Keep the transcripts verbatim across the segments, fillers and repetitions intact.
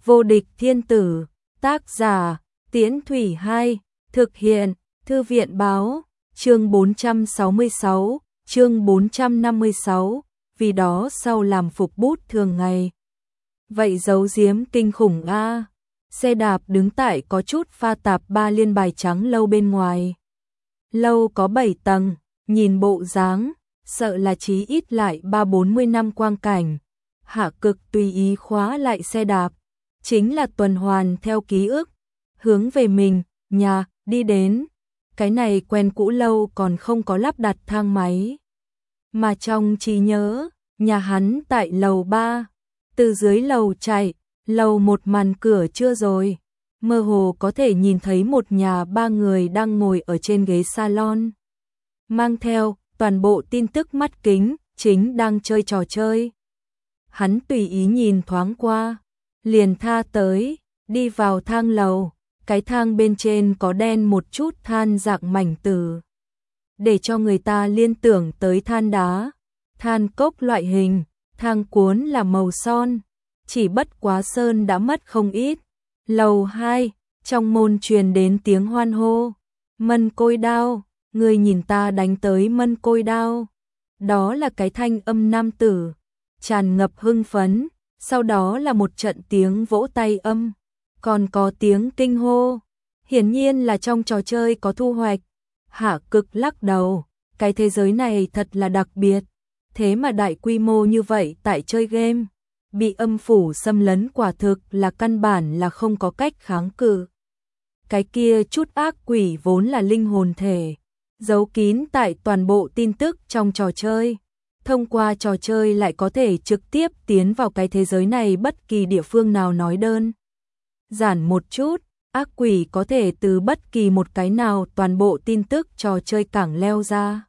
Vô địch thiên tử, tác giả, Tiễn Thủy Hai, thực hiện, Thư viện báo, chương bốn trăm sáu mươi sáu, chương bốn trăm năm mươi sáu, vì đó sau làm phục bút thường ngày. Vậy giấu giếm kinh khủng a. Xe đạp đứng tại có chút pha tạp ba liên bài trắng lâu bên ngoài. Lâu có bảy tầng, nhìn bộ dáng, sợ là chí ít lại ba bốn mươi năm quang cảnh. Hạ Cực tùy ý khóa lại xe đạp, chính là tuần hoàn theo ký ức, hướng về mình, nhà, đi đến. Cái này quen cũ lâu còn không có lắp đặt thang máy. Mà trong trí nhớ, nhà hắn tại lầu ba, từ dưới lầu chạy, lầu một màn cửa chưa rồi. Mơ hồ có thể nhìn thấy một nhà ba người đang ngồi ở trên ghế salon. Mang theo toàn bộ tin tức mắt kính, chính đang chơi trò chơi. Hắn tùy ý nhìn thoáng qua, liền tha tới, đi vào thang lầu. Cái thang bên trên có đen một chút than dạng mảnh tử, để cho người ta liên tưởng tới than đá, than cốc loại hình. Thang cuốn là màu son, chỉ bất quá sơn đã mất không ít. Lầu hai, trong môn truyền đến tiếng hoan hô. Mân Côi Đao, người nhìn ta đánh tới Mân Côi Đao. Đó là cái thanh âm nam tử, tràn ngập hưng phấn. Sau đó là một trận tiếng vỗ tay âm, còn có tiếng kinh hô. Hiển nhiên là trong trò chơi có thu hoạch. Hạ Cực lắc đầu, cái thế giới này thật là đặc biệt. Thế mà đại quy mô như vậy tại chơi game, bị âm phủ xâm lấn quả thực là căn bản là không có cách kháng cự. Cái kia chút ác quỷ vốn là linh hồn thể, giấu kín tại toàn bộ tin tức trong trò chơi. Thông qua trò chơi lại có thể trực tiếp tiến vào cái thế giới này bất kỳ địa phương nào. Nói đơn giản một chút, ác quỷ có thể từ bất kỳ một cái nào toàn bộ tin tức trò chơi cảng leo ra.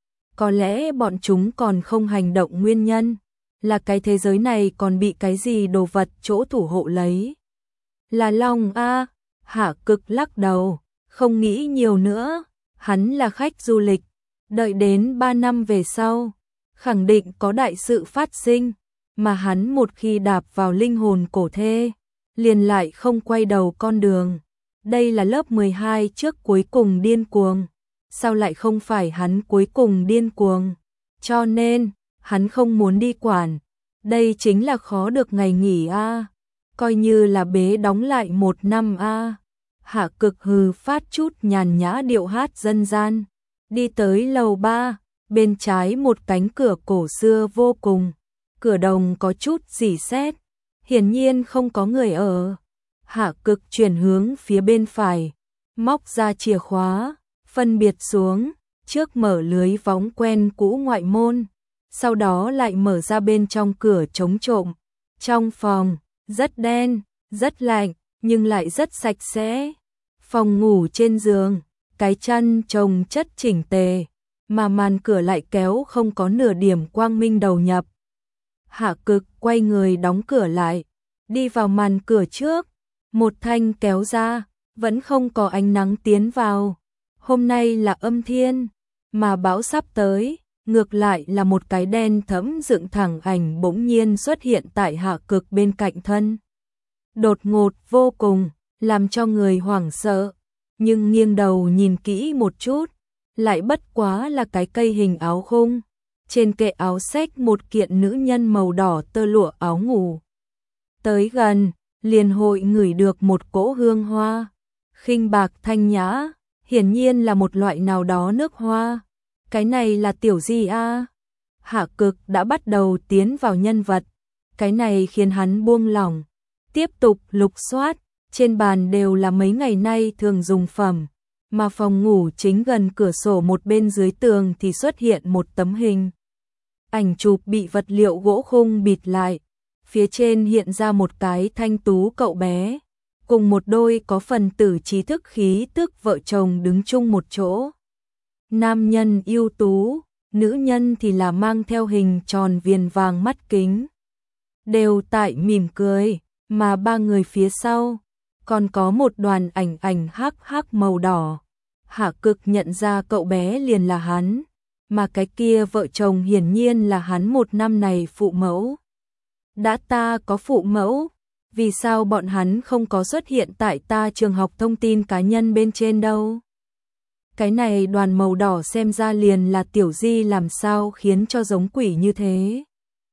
Có lẽ bọn chúng còn không hành động nguyên nhân là cái thế giới này còn bị cái gì đồ vật chỗ thủ hộ lấy. Là Long a. Hạ Cực lắc đầu, không nghĩ nhiều nữa. Hắn là khách du lịch, đợi đến ba năm về sau, khẳng định có đại sự phát sinh. Mà hắn một khi đạp vào linh hồn cổ thê, liền lại không quay đầu con đường. Đây là lớp mười hai trước cuối cùng điên cuồng. Sao lại không phải hắn cuối cùng điên cuồng? Cho nên, hắn không muốn đi quản. Đây chính là khó được ngày nghỉ a. À. Coi như là bế đóng lại một năm a. À. Hạ Cực hừ phát chút nhàn nhã điệu hát dân gian. Đi tới lầu ba, bên trái một cánh cửa cổ xưa vô cùng. Cửa đồng có chút rỉ sét, hiển nhiên không có người ở. Hạ Cực chuyển hướng phía bên phải, móc ra chìa khóa, phân biệt xuống, trước mở lưới vóng quen cũ ngoại môn, sau đó lại mở ra bên trong cửa chống trộm. Trong phòng, rất đen, rất lạnh, nhưng lại rất sạch sẽ. Phòng ngủ trên giường, cái chăn chồng chất chỉnh tề, mà màn cửa lại kéo không có nửa điểm quang minh đầu nhập. Hạ Cực quay người đóng cửa lại, đi vào màn cửa trước, một thanh kéo ra, vẫn không có ánh nắng tiến vào. Hôm nay là âm thiên, mà bão sắp tới, ngược lại là một cái đen thẫm dựng thẳng ảnh bỗng nhiên xuất hiện tại Hạ Cực bên cạnh thân. Đột ngột vô cùng, làm cho người hoảng sợ, nhưng nghiêng đầu nhìn kỹ một chút, lại bất quá là cái cây hình áo khung. Trên kệ áo xách một kiện nữ nhân màu đỏ tơ lụa áo ngủ. Tới gần, liền hội ngửi được một cỗ hương hoa, khinh bạc thanh nhã, hiển nhiên là một loại nào đó nước hoa. Cái này là tiểu gì a? À? Hạ Cực đã bắt đầu tiến vào nhân vật, cái này khiến hắn buông lỏng, tiếp tục lục soát. Trên bàn đều là mấy ngày nay thường dùng phẩm, mà phòng ngủ chính gần cửa sổ một bên dưới tường thì xuất hiện một tấm hình. Ảnh chụp bị vật liệu gỗ khung bịt lại, phía trên hiện ra một cái thanh tú cậu bé, cùng một đôi có phần tử trí thức khí tức vợ chồng đứng chung một chỗ. Nam nhân ưu tú, nữ nhân thì là mang theo hình tròn viền vàng mắt kính, đều tại mỉm cười, mà ba người phía sau còn có một đoàn ảnh ảnh hắc hắc màu đỏ. Hạ Cực nhận ra cậu bé liền là hắn, mà cái kia vợ chồng hiển nhiên là hắn một năm này phụ mẫu. Đã ta có phụ mẫu, Vì sao bọn hắn không có xuất hiện tại ta trường học thông tin cá nhân bên trên đâu? Cái này đoàn màu đỏ xem ra liền là Tiểu Di làm sao khiến cho giống quỷ như thế.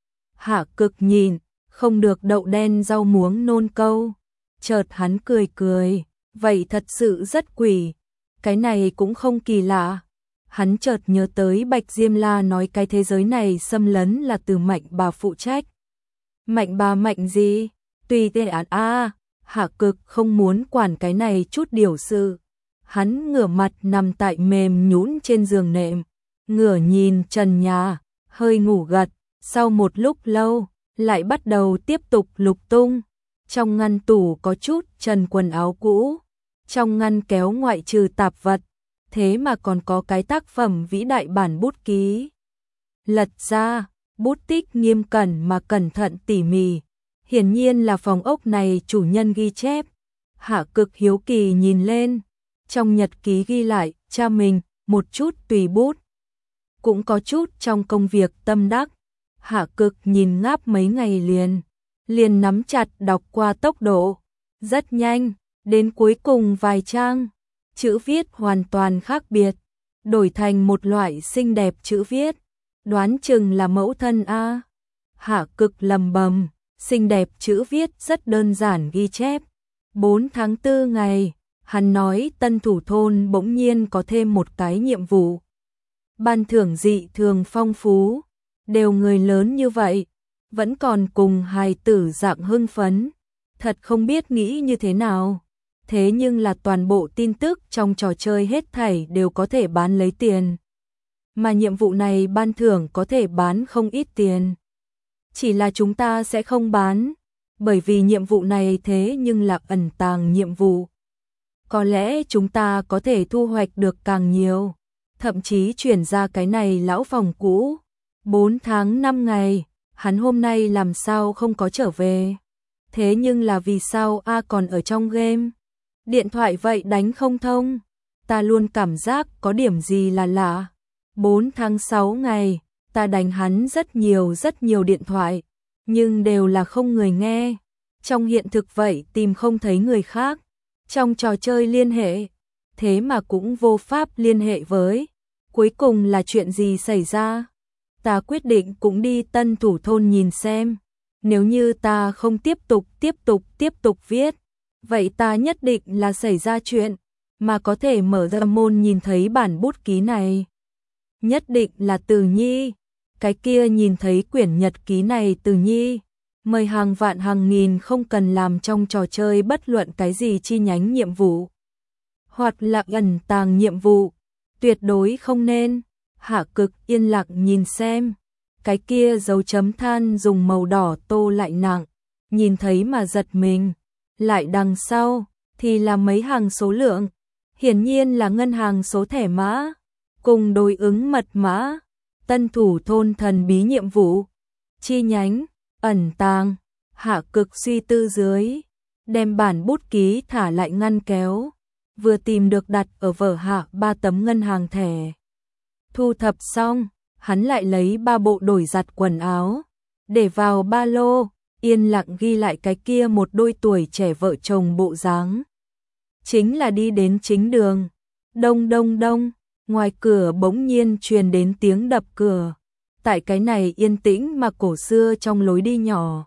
Hạ Cực nhìn, không được đậu đen rau muống nôn câu. Chợt hắn cười cười, vậy thật sự rất quỷ. Cái này cũng không kỳ lạ. Hắn chợt nhớ tới Bạch Diêm La nói cái thế giới này xâm lấn là từ Mạnh bà phụ trách. Mạnh bà mạnh gì? Tùy tệ án a. Hạ Cực không muốn quản cái này chút điều sự. Hắn ngửa mặt nằm tại mềm nhũn trên giường nệm, ngửa nhìn trần nhà, hơi ngủ gật. Sau một lúc lâu, lại bắt đầu tiếp tục lục tung. Trong ngăn tủ có chút trần quần áo cũ, trong ngăn kéo ngoại trừ tạp vật, thế mà còn có cái tác phẩm vĩ đại bản bút ký. Lật ra, bút tích nghiêm cẩn mà cẩn thận tỉ mỉ, hiển nhiên là phòng ốc này chủ nhân ghi chép. Hạ Cực hiếu kỳ nhìn lên, trong nhật ký ghi lại cha mình, một chút tùy bút, cũng có chút trong công việc tâm đắc. Hạ Cực nhìn ngáp mấy ngày liền, liền nắm chặt đọc qua tốc độ, rất nhanh, đến cuối cùng vài trang, chữ viết hoàn toàn khác biệt, đổi thành một loại xinh đẹp chữ viết, đoán chừng là mẫu thân a. Hạ Cực lầm bầm, xinh đẹp chữ viết rất đơn giản ghi chép. bốn tháng tư ngày, hắn nói Tân Thủ Thôn bỗng nhiên có thêm một cái nhiệm vụ. Ban thưởng dị thường phong phú, đều người lớn như vậy, vẫn còn cùng hài tử dạng hưng phấn, thật không biết nghĩ như thế nào. Thế nhưng là toàn bộ tin tức trong trò chơi hết thảy đều có thể bán lấy tiền. Mà nhiệm vụ này ban thưởng có thể bán không ít tiền. Chỉ là chúng ta sẽ không bán, bởi vì nhiệm vụ này thế nhưng là ẩn tàng nhiệm vụ. Có lẽ chúng ta có thể thu hoạch được càng nhiều, thậm chí chuyển ra cái này lão phòng cũ. bốn tháng năm ngày, hắn hôm nay làm sao không có trở về. Thế nhưng là vì sao A còn ở trong game? Điện thoại vậy đánh không thông. Ta luôn cảm giác có điểm gì là lạ. bốn tháng sáu ngày, ta đánh hắn rất nhiều rất nhiều điện thoại, nhưng đều là không người nghe. Trong hiện thực vậy tìm không thấy người khác. Trong trò chơi liên hệ, thế mà cũng vô pháp liên hệ với. Cuối cùng là chuyện gì xảy ra? Ta quyết định cũng đi Tân Thủ Thôn nhìn xem. Nếu như ta không tiếp tục tiếp tục tiếp tục viết, vậy ta nhất định là xảy ra chuyện, mà có thể mở ra môn nhìn thấy bản bút ký này. Nhất định là Từ Nhi. Cái kia nhìn thấy quyển nhật ký này Từ Nhi, mời hàng vạn hàng nghìn không cần làm trong trò chơi bất luận cái gì chi nhánh nhiệm vụ, hoặc là ẩn tàng nhiệm vụ, tuyệt đối không nên. Hạ Cực yên lặng nhìn xem, cái kia dấu chấm than dùng màu đỏ tô lại nặng, nhìn thấy mà giật mình. Lại đằng sau thì là mấy hàng số lượng, hiển nhiên là ngân hàng số thẻ mã, cùng đối ứng mật mã. Tân Thủ Thôn thần bí nhiệm vụ, chi nhánh, ẩn tàng. Hạ Cực suy tư dưới, đem bản bút ký thả lại ngăn kéo, vừa tìm được đặt ở vở hạ ba tấm ngân hàng thẻ. Thu thập xong, hắn lại lấy ba bộ đổi giặt quần áo, để vào ba lô, yên lặng ghi lại cái kia một đôi tuổi trẻ vợ chồng bộ dáng. Chính là đi đến chính đường. Đông đông đông, ngoài cửa bỗng nhiên truyền đến tiếng đập cửa. Tại cái này yên tĩnh mà cổ xưa trong lối đi nhỏ,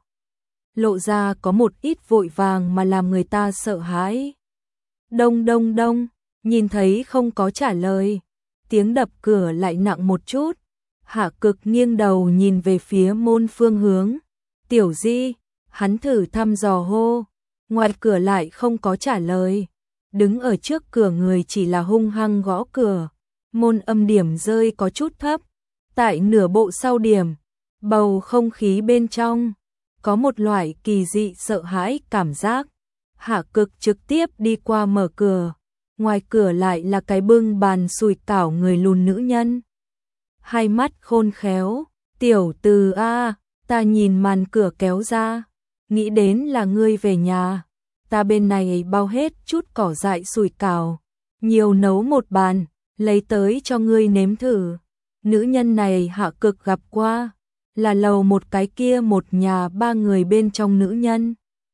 lộ ra có một ít vội vàng mà làm người ta sợ hãi. Đông đông đông, nhìn thấy không có trả lời, tiếng đập cửa lại nặng một chút. Hạ Cực nghiêng đầu nhìn về phía môn phương hướng. Tiểu Di, hắn thử thăm dò hô, ngoài cửa lại không có trả lời. Đứng ở trước cửa người chỉ là hung hăng gõ cửa. Môn âm điểm rơi có chút thấp, tại nửa bộ sau điểm, bầu không khí bên trong có một loại kỳ dị sợ hãi cảm giác. Hạ Cực trực tiếp đi qua mở cửa, ngoài cửa lại là cái bưng bàn sùi cảo người lùn nữ nhân. Hai mắt khôn khéo, tiểu Từ a, ta nhìn màn cửa kéo ra, nghĩ đến là ngươi về nhà, ta bên này bao hết chút cỏ dại sùi cảo, nhiều nấu một bàn, lấy tới cho ngươi nếm thử. Nữ nhân này Hạ Cực gặp qua, là lầu một cái kia một nhà ba người bên trong nữ nhân.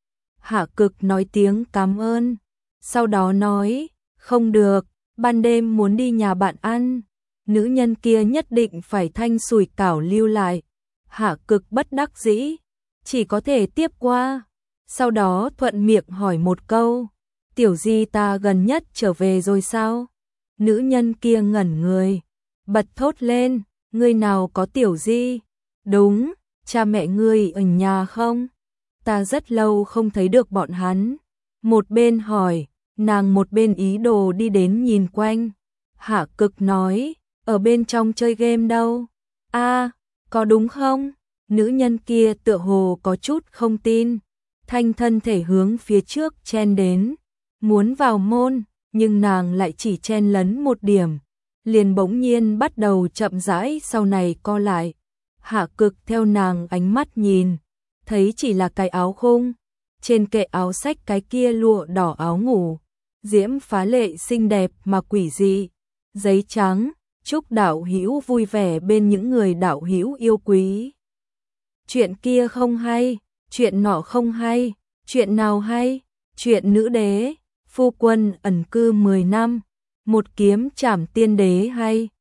Hạ Cực nói tiếng cảm ơn, sau đó nói, không được, ban đêm muốn đi nhà bạn ăn. Nữ nhân kia nhất định phải thanh sủi cảo lưu lại. Hạ Cực bất đắc dĩ, chỉ có thể tiếp qua. Sau đó thuận miệng hỏi một câu, tiểu di ta gần nhất trở về rồi sao? Nữ nhân kia ngẩn người, bật thốt lên, ngươi nào có tiểu di? Đúng, cha mẹ ngươi ở nhà không? Ta rất lâu không thấy được bọn hắn. Một bên hỏi, nàng một bên ý đồ đi đến nhìn quanh. Hạ Cực nói, ở bên trong chơi game đâu? A, có đúng không? Nữ nhân kia tựa hồ có chút không tin. Thanh thân thể hướng phía trước chen đến, muốn vào môn, nhưng nàng lại chỉ chen lấn một điểm, liền bỗng nhiên bắt đầu chậm rãi sau này co lại. Hạ Cực theo nàng ánh mắt nhìn, thấy chỉ là cái áo khung, trên kệ áo sách cái kia lụa đỏ áo ngủ, diễm phá lệ xinh đẹp mà quỷ dị, giấy trắng, chúc đạo hữu vui vẻ bên những người đạo hữu yêu quý. Chuyện kia không hay, chuyện nọ không hay, chuyện nào hay? Chuyện nữ đế, phu quân ẩn cư mười năm, một kiếm trảm tiên đế hay?